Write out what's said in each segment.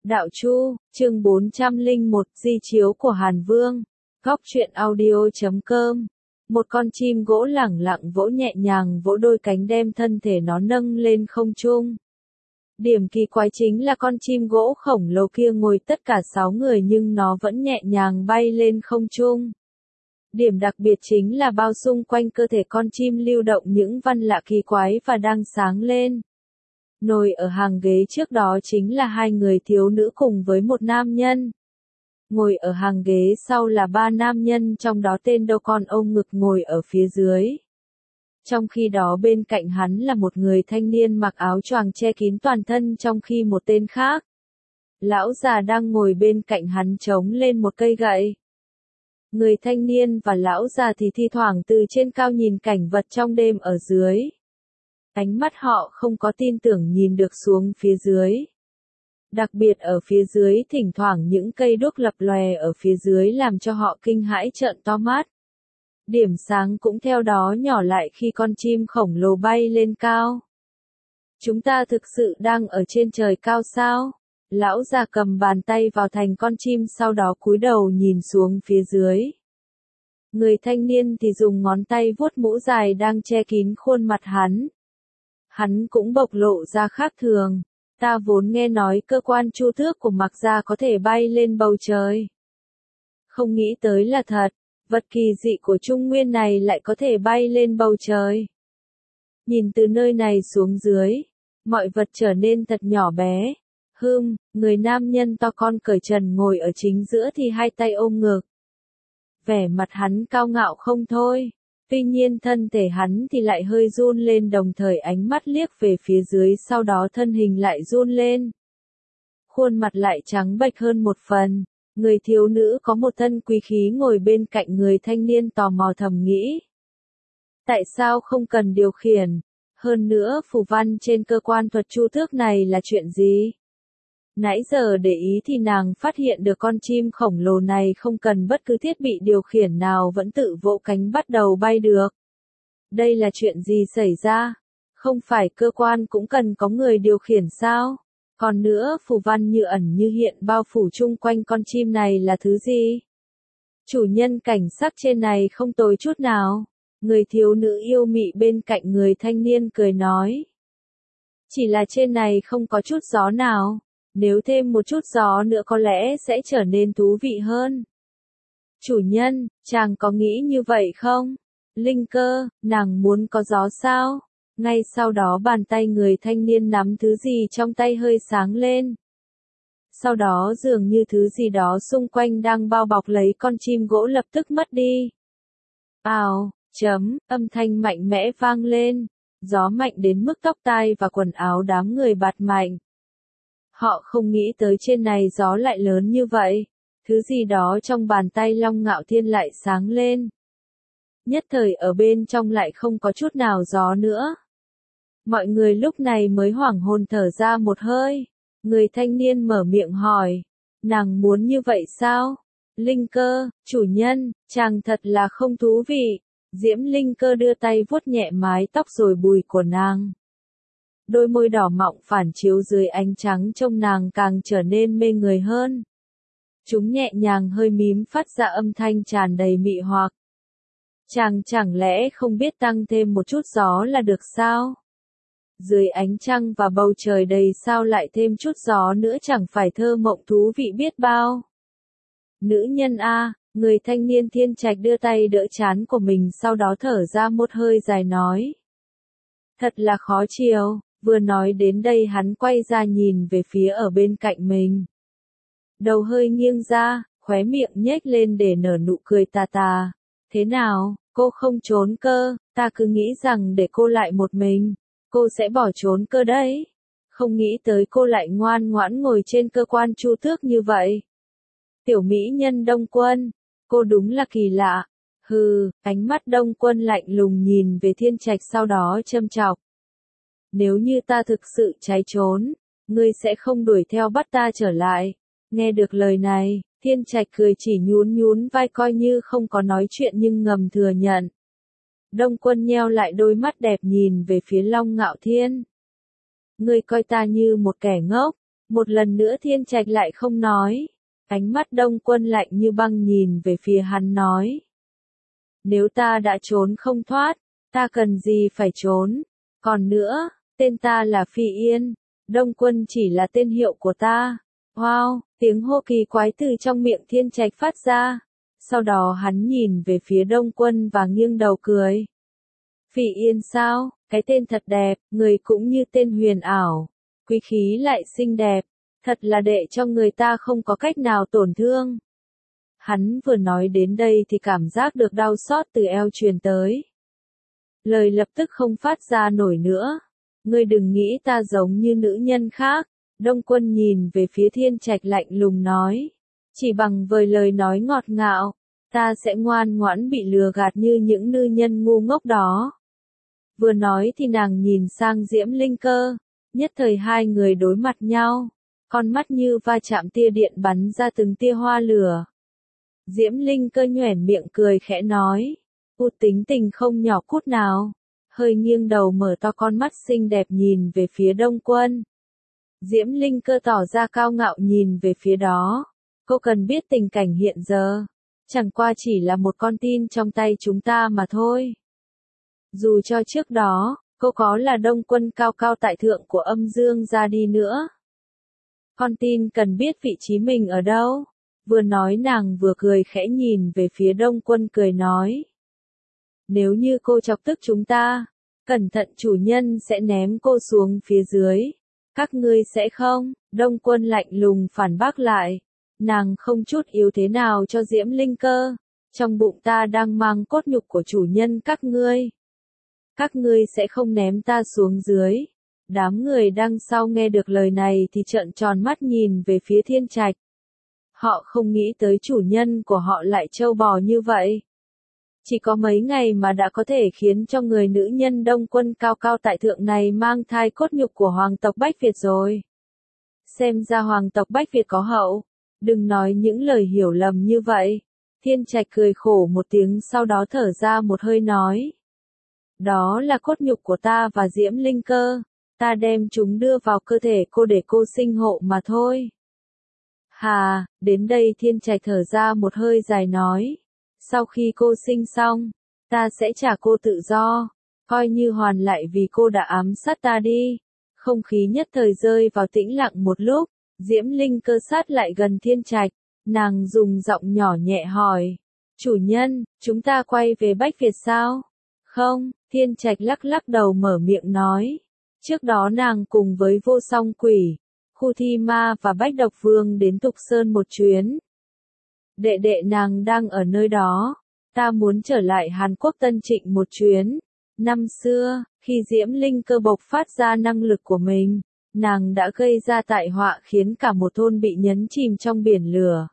Đạo Chu, chương 401, di chiếu của Hàn Vương. Góc truyện audio.com. Một con chim gỗ lẳng lặng vỗ nhẹ nhàng vỗ đôi cánh đem thân thể nó nâng lên không trung. Điểm kỳ quái chính là con chim gỗ khổng lồ kia ngồi tất cả 6 người nhưng nó vẫn nhẹ nhàng bay lên không trung. Điểm đặc biệt chính là bao xung quanh cơ thể con chim lưu động những văn lạ kỳ quái và đang sáng lên. Ngồi ở hàng ghế trước đó chính là 2 người thiếu nữ cùng với một nam nhân. Ngồi ở hàng ghế sau là 3 nam nhân, trong đó tên đâu con ôm ngực ngồi ở phía dưới. Trong khi đó bên cạnh hắn là một người thanh niên mặc áo choàng che kín toàn thân, trong khi một tên khác, lão già đang ngồi bên cạnh hắn chống lên một cây gậy. Người thanh niên và lão già thì thi thoảng từ trên cao nhìn cảnh vật trong đêm ở dưới. Ánh mắt họ không có tin tưởng nhìn được xuống phía dưới. Đặc biệt ở phía dưới thỉnh thoảng những cây đuốc lập lòe ở phía dưới làm cho họ kinh hãi trợn to mắt. Điểm sáng cũng theo đó nhỏ lại khi con chim khổng lồ bay lên cao. Chúng ta thực sự đang ở trên trời cao sao? Lão già cầm bàn tay vào thành con chim, sau đó cúi đầu nhìn xuống phía dưới. Người thanh niên thì dùng ngón tay vuốt mũ dài đang che kín khuôn mặt hắn. Hắn cũng bộc lộ ra khác thường. Ta vốn nghe nói cơ quan chu tước của Mạc Gia có thể bay lên bầu trời. Không nghĩ tới là thật, vật kỳ dị của Trung Nguyên này lại có thể bay lên bầu trời. Nhìn từ nơi này xuống dưới, mọi vật trở nên thật nhỏ bé. Người nam nhân to con cởi trần ngồi ở chính giữa thì hai tay ôm ngực. Vẻ mặt hắn cao ngạo không thôi. Tuy nhiên thân thể hắn thì lại hơi run lên, đồng thời ánh mắt liếc về phía dưới, sau đó thân hình lại run lên. Khuôn mặt lại trắng bệch hơn một phần. Người thiếu nữ có một thân quý khí ngồi bên cạnh người thanh niên tò mò thầm nghĩ. Tại sao không cần điều khiển? Hơn nữa phù văn trên cơ quan thuật chu tước này là chuyện gì? Nãy giờ để ý thì nàng phát hiện được con chim khổng lồ này không cần bất cứ thiết bị điều khiển nào vẫn tự vỗ cánh bắt đầu bay được. Đây là chuyện gì xảy ra? Không phải cơ quan cũng cần có người điều khiển sao? Còn nữa phù văn như ẩn như hiện bao phủ chung quanh con chim này là thứ gì? Chủ nhân cảnh sắc trên này không tồi chút nào. Người thiếu nữ yêu mị bên cạnh người thanh niên cười nói. Chỉ là trên này không có chút gió nào. Nếu thêm một chút gió nữa có lẽ sẽ trở nên thú vị hơn. Chủ nhân, chàng có nghĩ như vậy không? Linh cơ, nàng muốn có gió sao? Ngay sau đó bàn tay người thanh niên nắm thứ gì trong tay hơi sáng lên. Sau đó dường như thứ gì đó xung quanh đang bao bọc lấy con chim gỗ lập tức mất đi. Âm thanh mạnh mẽ vang lên. Gió mạnh đến mức tóc tai và quần áo đám người bạt mạnh. Họ không nghĩ tới trên này gió lại lớn như vậy. Thứ gì đó trong bàn tay Long Ngạo Thiên lại sáng lên. Nhất thời ở bên trong lại không có chút nào gió nữa. Mọi người lúc này mới hoảng hồn thở ra một hơi. Người thanh niên mở miệng hỏi. Nàng muốn như vậy sao? Linh cơ, chủ nhân, chàng thật là không thú vị. Diễm Linh cơ đưa tay vuốt nhẹ mái tóc rồi bùi của nàng. Đôi môi đỏ mọng phản chiếu dưới ánh trắng trông nàng càng trở nên mê người hơn. Chúng nhẹ nhàng hơi mím phát ra âm thanh tràn đầy mị hoặc. Chàng chẳng lẽ không biết tăng thêm một chút gió là được sao? Dưới ánh trăng và bầu trời đầy sao lại thêm chút gió nữa chẳng phải thơ mộng thú vị biết bao. Nữ nhân a, người thanh niên Thiên Trạch đưa tay đỡ trán của mình, sau đó thở ra một hơi dài nói. Thật là khó chịu. Vừa nói đến đây hắn quay ra nhìn về phía ở bên cạnh mình. Đầu hơi nghiêng ra, khóe miệng nhếch lên để nở nụ cười tà tà. Thế nào, cô không trốn cơ? Ta cứ nghĩ rằng để cô lại một mình, cô sẽ bỏ trốn cơ đấy. Không nghĩ tới cô lại ngoan ngoãn ngồi trên cơ quan chu tước như vậy. Tiểu mỹ nhân Đông Quân, cô đúng là kỳ lạ. Ánh mắt Đông Quân lạnh lùng nhìn về Thiên Trạch, sau đó châm chọc. Nếu như ta thực sự cháy trốn, ngươi sẽ không đuổi theo bắt ta trở lại. Nghe được lời này, Thiên Trạch cười chỉ nhún vai coi như không có nói chuyện nhưng ngầm thừa nhận. Đông Quân nheo lại đôi mắt đẹp nhìn về phía Long Ngạo Thiên. Ngươi coi ta như một kẻ ngốc, Một lần nữa Thiên Trạch lại không nói. Ánh mắt Đông Quân lạnh như băng nhìn về phía hắn nói. Nếu ta đã trốn không thoát, ta cần gì phải trốn. Còn nữa, tên ta là Phi Yên. Đông Quân chỉ là tên hiệu của ta. Wow, tiếng hô kỳ quái từ trong miệng Thiên Trạch phát ra. Sau đó hắn nhìn về phía Đông Quân và nghiêng đầu cười. Phi Yên sao, cái tên thật đẹp, người cũng như tên huyền ảo. Quý khí lại xinh đẹp, thật là để cho người ta không có cách nào tổn thương. Hắn vừa nói đến đây thì cảm giác được đau xót từ eo truyền tới. Lời lập tức không phát ra nổi nữa. Ngươi đừng nghĩ ta giống như nữ nhân khác. Đông Quân nhìn về phía Thiên Trạch lạnh lùng nói. Chỉ bằng với lời nói ngọt ngào, ta sẽ ngoan ngoãn bị lừa gạt như những nữ nhân ngu ngốc đó. Vừa nói thì nàng nhìn sang Diễm Linh Cơ. Nhất thời hai người đối mặt nhau. Con mắt như va chạm tia điện bắn ra từng tia hoa lửa. Diễm Linh Cơ nhoẻn miệng cười khẽ nói. Tính tình không nhỏ cút nào. Hơi nghiêng đầu mở to con mắt xinh đẹp nhìn về phía Đông Quân. Diễm Linh Cơ tỏ ra cao ngạo nhìn về phía đó. Cô cần biết tình cảnh hiện giờ. Chẳng qua chỉ là một con tin trong tay chúng ta mà thôi. Dù cho trước đó, cô có là Đông Quân cao cao tại thượng của âm dương ra đi nữa. Con tin cần biết vị trí mình ở đâu. Vừa nói nàng vừa cười khẽ nhìn về phía Đông Quân cười nói. Nếu như cô chọc tức chúng ta, cẩn thận chủ nhân sẽ ném cô xuống phía dưới. Các ngươi sẽ không? Đông Quân lạnh lùng phản bác lại. Nàng không chút yếu thế nào cho Diễm Linh Cơ. Trong bụng ta đang mang cốt nhục của chủ nhân các ngươi. Các ngươi sẽ không ném ta xuống dưới. Đám người đằng sau nghe được lời này thì trợn tròn mắt nhìn về phía Thiên Trạch. Họ không nghĩ tới chủ nhân của họ lại trâu bò như vậy. Chỉ có mấy ngày mà đã có thể khiến cho người nữ nhân Đông Quân cao cao tại thượng này mang thai cốt nhục của hoàng tộc Bách Việt rồi. Xem ra hoàng tộc Bách Việt có hậu. Đừng nói những lời hiểu lầm như vậy. Thiên Trạch cười khổ một tiếng sau đó thở ra một hơi nói. Đó là cốt nhục của ta và Diễm Linh Cơ. Ta đem chúng đưa vào cơ thể cô để cô sinh hộ mà thôi. Hà, đến đây Thiên Trạch thở ra một hơi dài nói. Sau khi cô sinh xong, ta sẽ trả cô tự do. Coi như hoàn lại vì cô đã ám sát ta đi. Không khí nhất thời rơi vào tĩnh lặng một lúc. Diễm Linh Cơ sát lại gần Thiên Trạch. Nàng dùng giọng nhỏ nhẹ hỏi. Chủ nhân, chúng ta quay về Bách Việt sao? Không, Thiên Trạch lắc lắc đầu mở miệng nói. Trước đó nàng cùng với Vô Song Quỷ, Khu Thi Ma và Bách Độc Vương đến Tục Sơn một chuyến. Đệ đệ nàng đang ở nơi đó. Ta muốn trở lại Hàn Quốc Tân Trịnh một chuyến. Năm xưa, khi Diễm Linh Cơ bộc phát ra năng lực của mình, nàng đã gây ra tai họa khiến cả một thôn bị nhấn chìm trong biển lửa.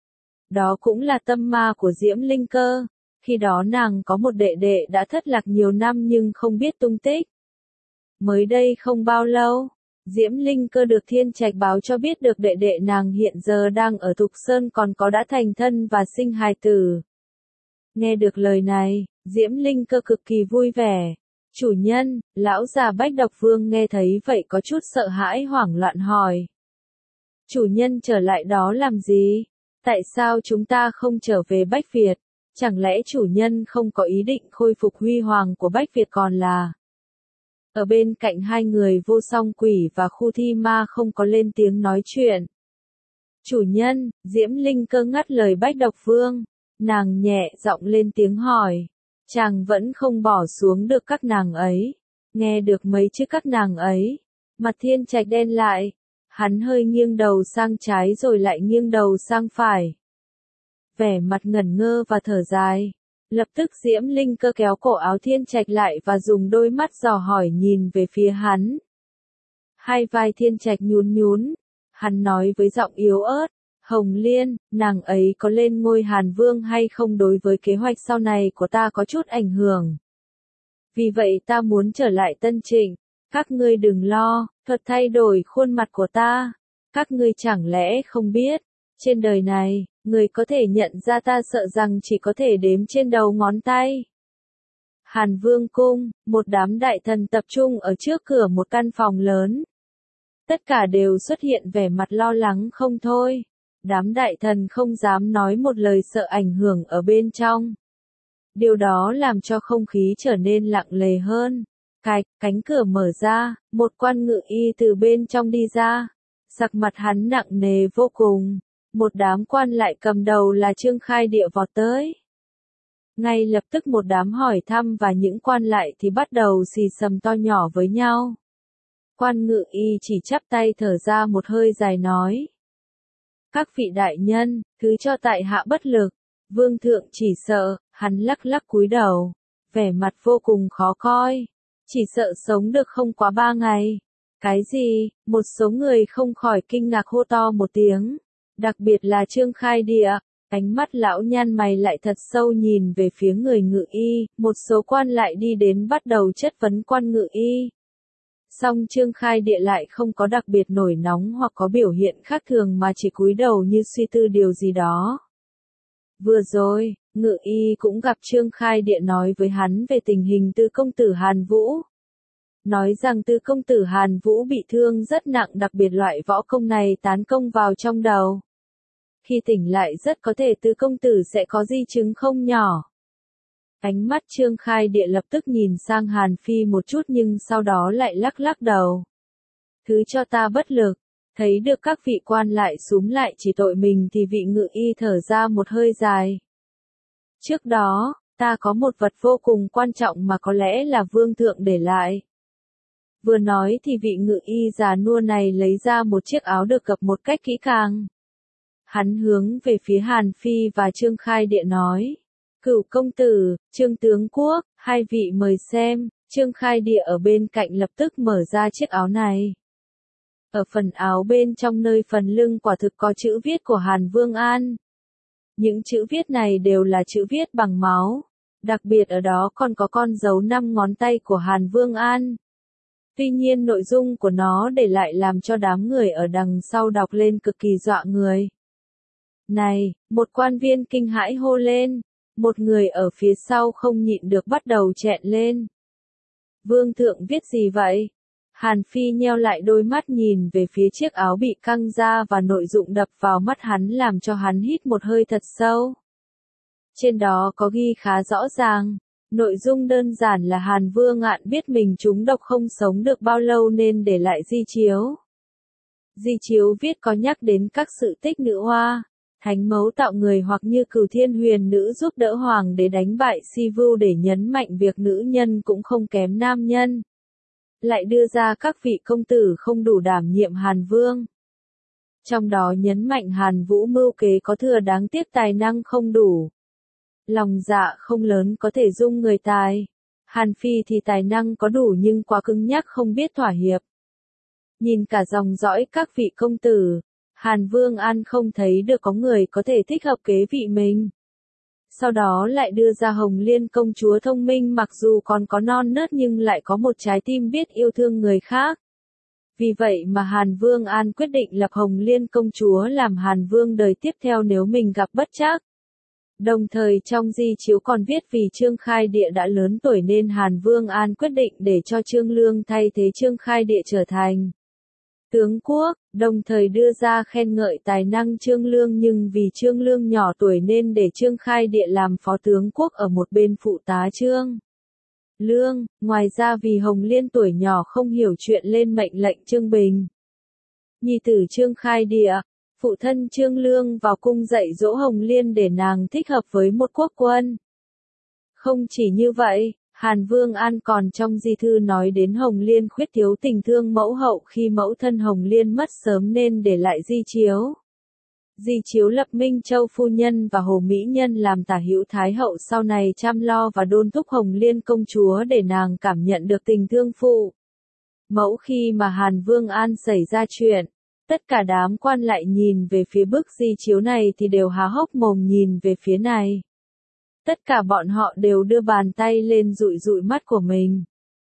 Đó cũng là tâm ma của Diễm Linh Cơ. Khi đó nàng có một đệ đệ đã thất lạc nhiều năm nhưng không biết tung tích. Mới đây không bao lâu, Diễm Linh Cơ được Thiên Trạch báo cho biết được đệ đệ nàng hiện giờ đang ở Thục Sơn còn có đã thành thân và sinh hài tử. Nghe được lời này, Diễm Linh Cơ cực kỳ vui vẻ. Chủ nhân, lão già Bách Độc Vương nghe thấy vậy có chút sợ hãi hoảng loạn hỏi. Chủ nhân trở lại đó làm gì? Tại sao chúng ta không trở về Bách Việt? Chẳng lẽ chủ nhân không có ý định khôi phục huy hoàng của Bách Việt còn là... Ở bên cạnh hai người Vô Song Quỷ và Khu Thi Ma không có lên tiếng nói chuyện. Chủ nhân, Diễm Linh Cơ ngắt lời Bách Độc Vương. Nàng nhẹ giọng lên tiếng hỏi. Chàng vẫn không bỏ xuống được các nàng ấy. Nghe được mấy chữ các nàng ấy. Mặt Thiên Trạch đen lại. Hắn hơi nghiêng đầu sang trái rồi lại nghiêng đầu sang phải. Vẻ mặt ngẩn ngơ và thở dài. Lập tức Diễm Linh Cơ kéo cổ áo Thiên Trạch lại và dùng đôi mắt dò hỏi nhìn về phía hắn. Hai vai Thiên Trạch nhún nhún. Hắn nói với giọng yếu ớt. Hồng Liên, nàng ấy có lên ngôi Hàn Vương hay không đối với kế hoạch sau này của ta có chút ảnh hưởng. Vì vậy ta muốn trở lại Tân Trịnh. Các ngươi đừng lo, thuật thay đổi khuôn mặt của ta. Các ngươi chẳng lẽ không biết. Trên đời này, người có thể nhận ra ta sợ rằng chỉ có thể đếm trên đầu ngón tay. Hàn Vương cung, một đám đại thần tập trung ở trước cửa một căn phòng lớn. Tất cả đều xuất hiện vẻ mặt lo lắng không thôi. Đám đại thần không dám nói một lời sợ ảnh hưởng ở bên trong. Điều đó làm cho không khí trở nên lặng lề hơn. Cánh cửa mở ra, một quan ngự y từ bên trong đi ra. Sắc mặt hắn nặng nề vô cùng. Một đám quan lại cầm đầu là Trương Khai Địa vọt tới. Ngay lập tức một đám hỏi thăm và những quan lại thì bắt đầu xì xầm to nhỏ với nhau. Quan ngự y chỉ chắp tay thở ra một hơi dài nói. Các vị đại nhân, thứ cho tại hạ bất lực. Vương thượng chỉ sợ, hắn lắc lắc cúi đầu. Vẻ mặt vô cùng khó coi. Chỉ sợ sống được không quá 3 ngày. Cái gì? Một số người không khỏi kinh ngạc hô to một tiếng. Đặc biệt là Trương Khai Địa. Ánh mắt lão nhăn mày lại thật sâu nhìn về phía người ngự y. Một số quan lại đi đến bắt đầu chất vấn quan ngự y. Song Trương Khai Địa lại không có đặc biệt nổi nóng hoặc có biểu hiện khác thường mà chỉ cúi đầu như suy tư điều gì đó. Vừa rồi, ngự y cũng gặp Trương Khai Địa nói với hắn về tình hình Tư công tử Hàn Vũ. Nói rằng Tư công tử Hàn Vũ bị thương rất nặng, đặc biệt loại võ công này tán công vào trong đầu. Khi tỉnh lại rất có thể Tư công tử sẽ có di chứng không nhỏ. Ánh mắt Trương Khai Địa lập tức nhìn sang Hàn Phi một chút nhưng sau đó lại lắc lắc đầu. Thứ cho ta bất lực. Thấy được các vị quan lại xúm lại chỉ tội mình thì vị ngự y thở ra một hơi dài. Trước đó, ta có một vật vô cùng quan trọng mà có lẽ là vương thượng để lại. Vừa nói thì vị ngự y già nua này lấy ra một chiếc áo được gập một cách kỹ càng. Hắn hướng về phía Hàn Phi và Trương Khai Địa nói. Cửu công tử, Trương tướng quốc, hai vị mời xem. Trương Khai Địa ở bên cạnh lập tức mở ra chiếc áo này. Ở phần áo bên trong nơi phần lưng quả thực có chữ viết của Hàn Vương An. Những chữ viết này đều là chữ viết bằng máu. Đặc biệt ở đó còn có con dấu 5 ngón tay của Hàn Vương An. Tuy nhiên nội dung của nó để lại làm cho đám người ở đằng sau đọc lên cực kỳ dọa người. Này, một quan viên kinh hãi hô lên. Một người ở phía sau không nhịn được bắt đầu chẹn lên. Vương thượng viết gì vậy? Hàn Phi nheo lại đôi mắt nhìn về phía chiếc áo bị căng ra và nội dung đập vào mắt hắn làm cho hắn hít một hơi thật sâu. Trên đó có ghi khá rõ ràng. Nội dung đơn giản là Hàn Vương Ngạn biết mình trúng độc không sống được bao lâu nên để lại di chiếu. Di chiếu viết có nhắc đến các sự tích nữ hoa, thánh mẫu tạo người hoặc như Cửu Thiên Huyền nữ giúp đỡ hoàng để đánh bại Si Vưu để nhấn mạnh việc nữ nhân cũng không kém nam nhân. Lại đưa ra các vị công tử không đủ đảm nhiệm Hàn Vương. Trong đó nhấn mạnh Hàn Vũ mưu kế có thừa đáng tiếc tài năng không đủ. Lòng dạ không lớn có thể dung người tài. Hàn Phi thì tài năng có đủ nhưng quá cứng nhắc không biết thỏa hiệp. Nhìn cả dòng dõi các vị công tử, Hàn Vương An không thấy được có người có thể thích hợp kế vị mình. Sau đó lại đưa ra Hồng Liên công chúa thông minh mặc dù còn có non nớt nhưng lại có một trái tim biết yêu thương người khác. Vì vậy mà Hàn Vương An quyết định lập Hồng Liên công chúa làm Hàn Vương đời tiếp theo nếu mình gặp bất trắc. Đồng thời trong di chiếu còn viết vì Trương Khai Địa đã lớn tuổi nên Hàn Vương An quyết định để cho Trương Lương thay thế Trương Khai Địa trở thành tướng quốc, đồng thời đưa ra khen ngợi tài năng Trương Lương nhưng vì Trương Lương nhỏ tuổi nên để Trương Khai Địa làm phó tướng quốc ở một bên phụ tá Trương Lương, ngoài ra vì Hồng Liên tuổi nhỏ không hiểu chuyện lên mệnh lệnh Trương Bình. Nhi tử Trương Khai Địa, phụ thân Trương Lương vào cung dạy dỗ Hồng Liên để nàng thích hợp với một quốc quân. Không chỉ như vậy, Hàn Vương An còn trong di thư nói đến Hồng Liên khuyết thiếu tình thương mẫu hậu khi mẫu thân Hồng Liên mất sớm nên để lại di chiếu. Di chiếu lập Minh Châu phu nhân và Hồ Mỹ Nhân làm tả hữu Thái hậu sau này chăm lo và đôn thúc Hồng Liên công chúa để nàng cảm nhận được tình thương phụ mẫu khi mà Hàn Vương An xảy ra chuyện. Tất cả đám quan lại nhìn về phía bức di chiếu này thì đều há hốc mồm nhìn về phía này. Tất cả bọn họ đều đưa bàn tay lên dụi dụi mắt của mình.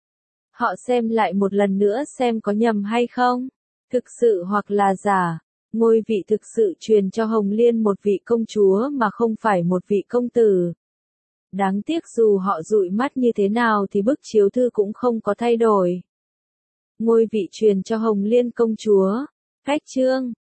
Họ xem lại một lần nữa xem có nhầm hay không. Thực sự hoặc là giả. Ngôi vị thực sự truyền cho Hồng Liên một vị công chúa mà không phải một vị công tử. Đáng tiếc dù họ dụi mắt như thế nào thì bức chiếu thư cũng không có thay đổi. ngôi vị truyền cho Hồng Liên công chúa. Khách chương